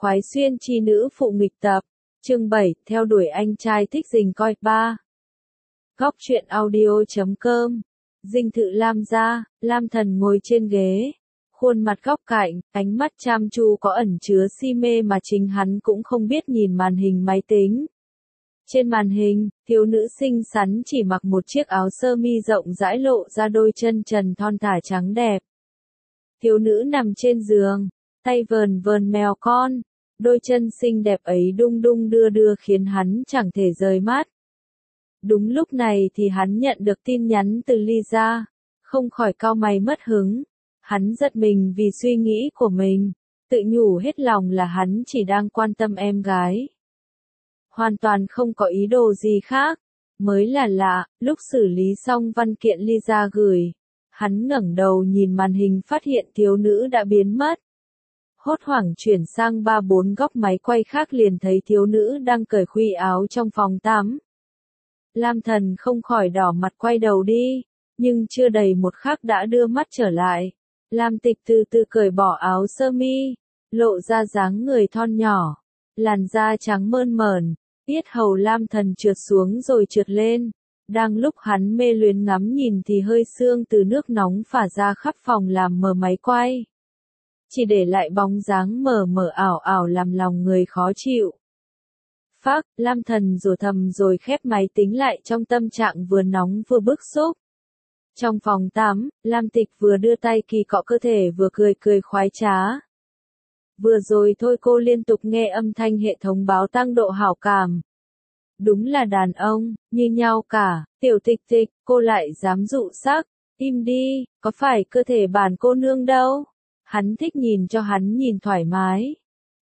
khoái xuyên chi nữ phụ nghịch tập, chương 7, theo đuổi anh trai thích rình coi 3. Góc truyện audio.com. Dinh thự Lam gia, Lam Thần ngồi trên ghế, khuôn mặt góc cạnh, ánh mắt chăm chú có ẩn chứa si mê mà chính hắn cũng không biết nhìn màn hình máy tính. Trên màn hình, thiếu nữ xinh xắn chỉ mặc một chiếc áo sơ mi rộng rãi lộ ra đôi chân trần thon thả trắng đẹp. Thiếu nữ nằm trên giường, tay vờn vờn mèo con, đôi chân xinh đẹp ấy đung đung đưa đưa khiến hắn chẳng thể rời mắt. Đúng lúc này thì hắn nhận được tin nhắn từ Lisa, không khỏi cau mày mất hứng. Hắn giật mình vì suy nghĩ của mình, tự nhủ hết lòng là hắn chỉ đang quan tâm em gái. Hoàn toàn không có ý đồ gì khác. Mới là lạ, lúc xử lý xong văn kiện Lisa gửi, hắn ngẩng đầu nhìn màn hình phát hiện thiếu nữ đã biến mất. Hốt hoảng chuyển sang 3-4 góc máy quay khác liền thấy thiếu nữ đang cởi khuy áo trong phòng tắm. Lam Thần không khỏi đỏ mặt quay đầu đi, nhưng chưa đầy một khắc đã đưa mắt trở lại. Lam Tịch từ từ cởi bỏ áo sơ mi, lộ ra dáng người thon nhỏ, làn da trắng mơn mởn, yết hầu Lam Thần trượt xuống rồi trượt lên. Đang lúc hắn mê luyến ngắm nhìn thì hơi sương từ nước nóng phả ra khắp phòng làm mờ máy quay. Chỉ để lại bóng dáng mờ mờ ảo ảo làm lòng người khó chịu. Phác, Lam Thần rủa thầm rồi khép máy tính lại trong tâm trạng vừa nóng vừa bức xúc. Trong phòng tắm, Lam Tịch vừa đưa tay kỳ cọ cơ thể vừa cười cười khoái trá. Vừa rồi thôi cô liên tục nghe âm thanh hệ thống báo tăng độ hảo cảm. Đúng là đàn ông, như nhau cả, Tiểu Tịch Tịch, cô lại dám dụ sắc, im đi, có phải cơ thể bản cô nương đâu. Hắn thích nhìn cho hắn nhìn thoải mái.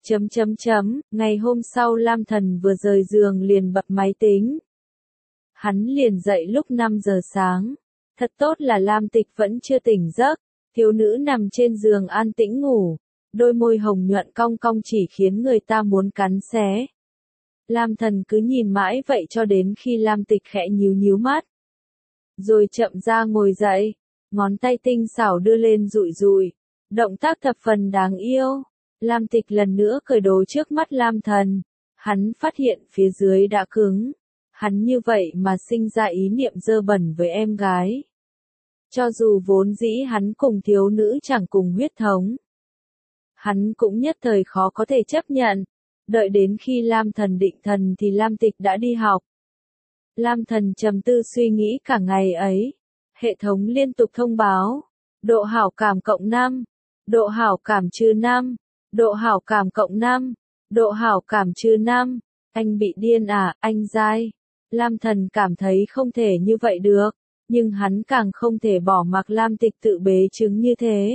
Ngày hôm sau Lam Thần vừa rời giường liền bật máy tính. Hắn liền dậy lúc 5 giờ sáng. Thật tốt là Lam Tịch vẫn chưa tỉnh giấc. Thiếu nữ nằm trên giường an tĩnh ngủ. Đôi môi hồng nhuận cong cong chỉ khiến người ta muốn cắn xé. Lam Thần cứ nhìn mãi vậy cho đến khi Lam Tịch khẽ nhíu nhíu mắt. Rồi chậm ra ngồi dậy. Ngón tay tinh xảo đưa lên dụi dụi. Động tác thập phần đáng yêu. Lam Tịch lần nữa cởi đồ trước mắt Lam Thần. Hắn phát hiện phía dưới đã cứng. Hắn như vậy mà sinh ra ý niệm dơ bẩn với em gái. Cho dù vốn dĩ hắn cùng thiếu nữ chẳng cùng huyết thống. Hắn cũng nhất thời khó có thể chấp nhận. Đợi đến khi Lam Thần định thần thì Lam Tịch đã đi học. Lam Thần trầm tư suy nghĩ cả ngày ấy. Hệ thống liên tục thông báo. Độ hảo cảm cộng 5. Độ hảo cảm trừ 5. Độ hảo cảm cộng 5. Độ hảo cảm trừ 5. Anh bị điên à, anh dai. Lam Thần cảm thấy không thể như vậy được. Nhưng hắn càng không thể bỏ mặc Lam Tịch tự bế trứng như thế.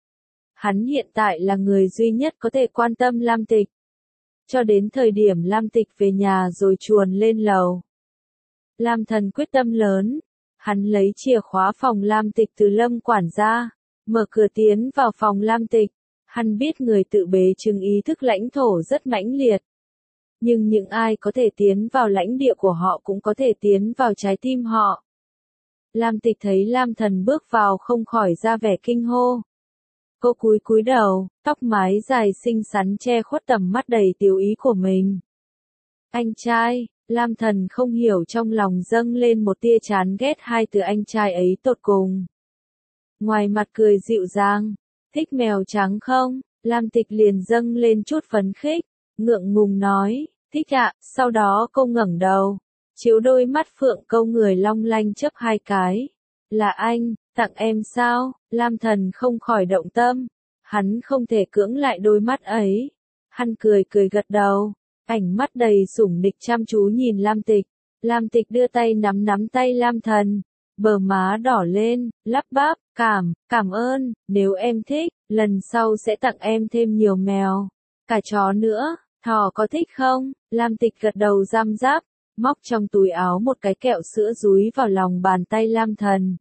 Hắn hiện tại là người duy nhất có thể quan tâm Lam Tịch. Cho đến thời điểm Lam Tịch về nhà rồi chuồn lên lầu. Lam Thần quyết tâm lớn. Hắn lấy chìa khóa phòng Lam Tịch từ Lâm quản gia. Mở cửa tiến vào phòng Lam Tịch. Hắn biết người tự bế trứng ý thức lãnh thổ rất mãnh liệt. Nhưng những ai có thể tiến vào lãnh địa của họ cũng có thể tiến vào trái tim họ. Lam Tịch thấy Lam Thần bước vào không khỏi ra vẻ kinh hô. Cô cúi đầu, tóc mái dài xinh xắn che khuất tầm mắt đầy tiểu ý của mình. Anh trai, Lam Thần không hiểu trong lòng dâng lên một tia chán ghét hai từ anh trai ấy tột cùng. Ngoài mặt cười dịu dàng, thích mèo trắng không? Lam Tịch liền dâng lên chút phấn khích, ngượng ngùng nói, thích ạ, sau đó cô ngẩng đầu, chiếu đôi mắt phượng câu người long lanh chớp hai cái. Là anh, tặng em sao? Lam Thần không khỏi động tâm, hắn không thể cưỡng lại đôi mắt ấy. Hắn cười gật đầu, ánh mắt đầy sủng nịch chăm chú nhìn Lam Tịch. Lam Tịch đưa tay nắm tay Lam Thần, bờ má đỏ lên, lắp bắp, cảm ơn, nếu em thích, lần sau sẽ tặng em thêm nhiều mèo, cả chó nữa, thỏ có thích không? Lam Tịch gật đầu răm rắp, móc trong túi áo một cái kẹo sữa dúi vào lòng bàn tay Lam Thần.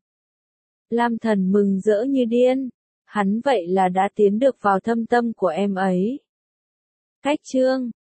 Lam Thần mừng rỡ như điên, hắn vậy là đã tiến được vào thâm tâm của em ấy. Cách chương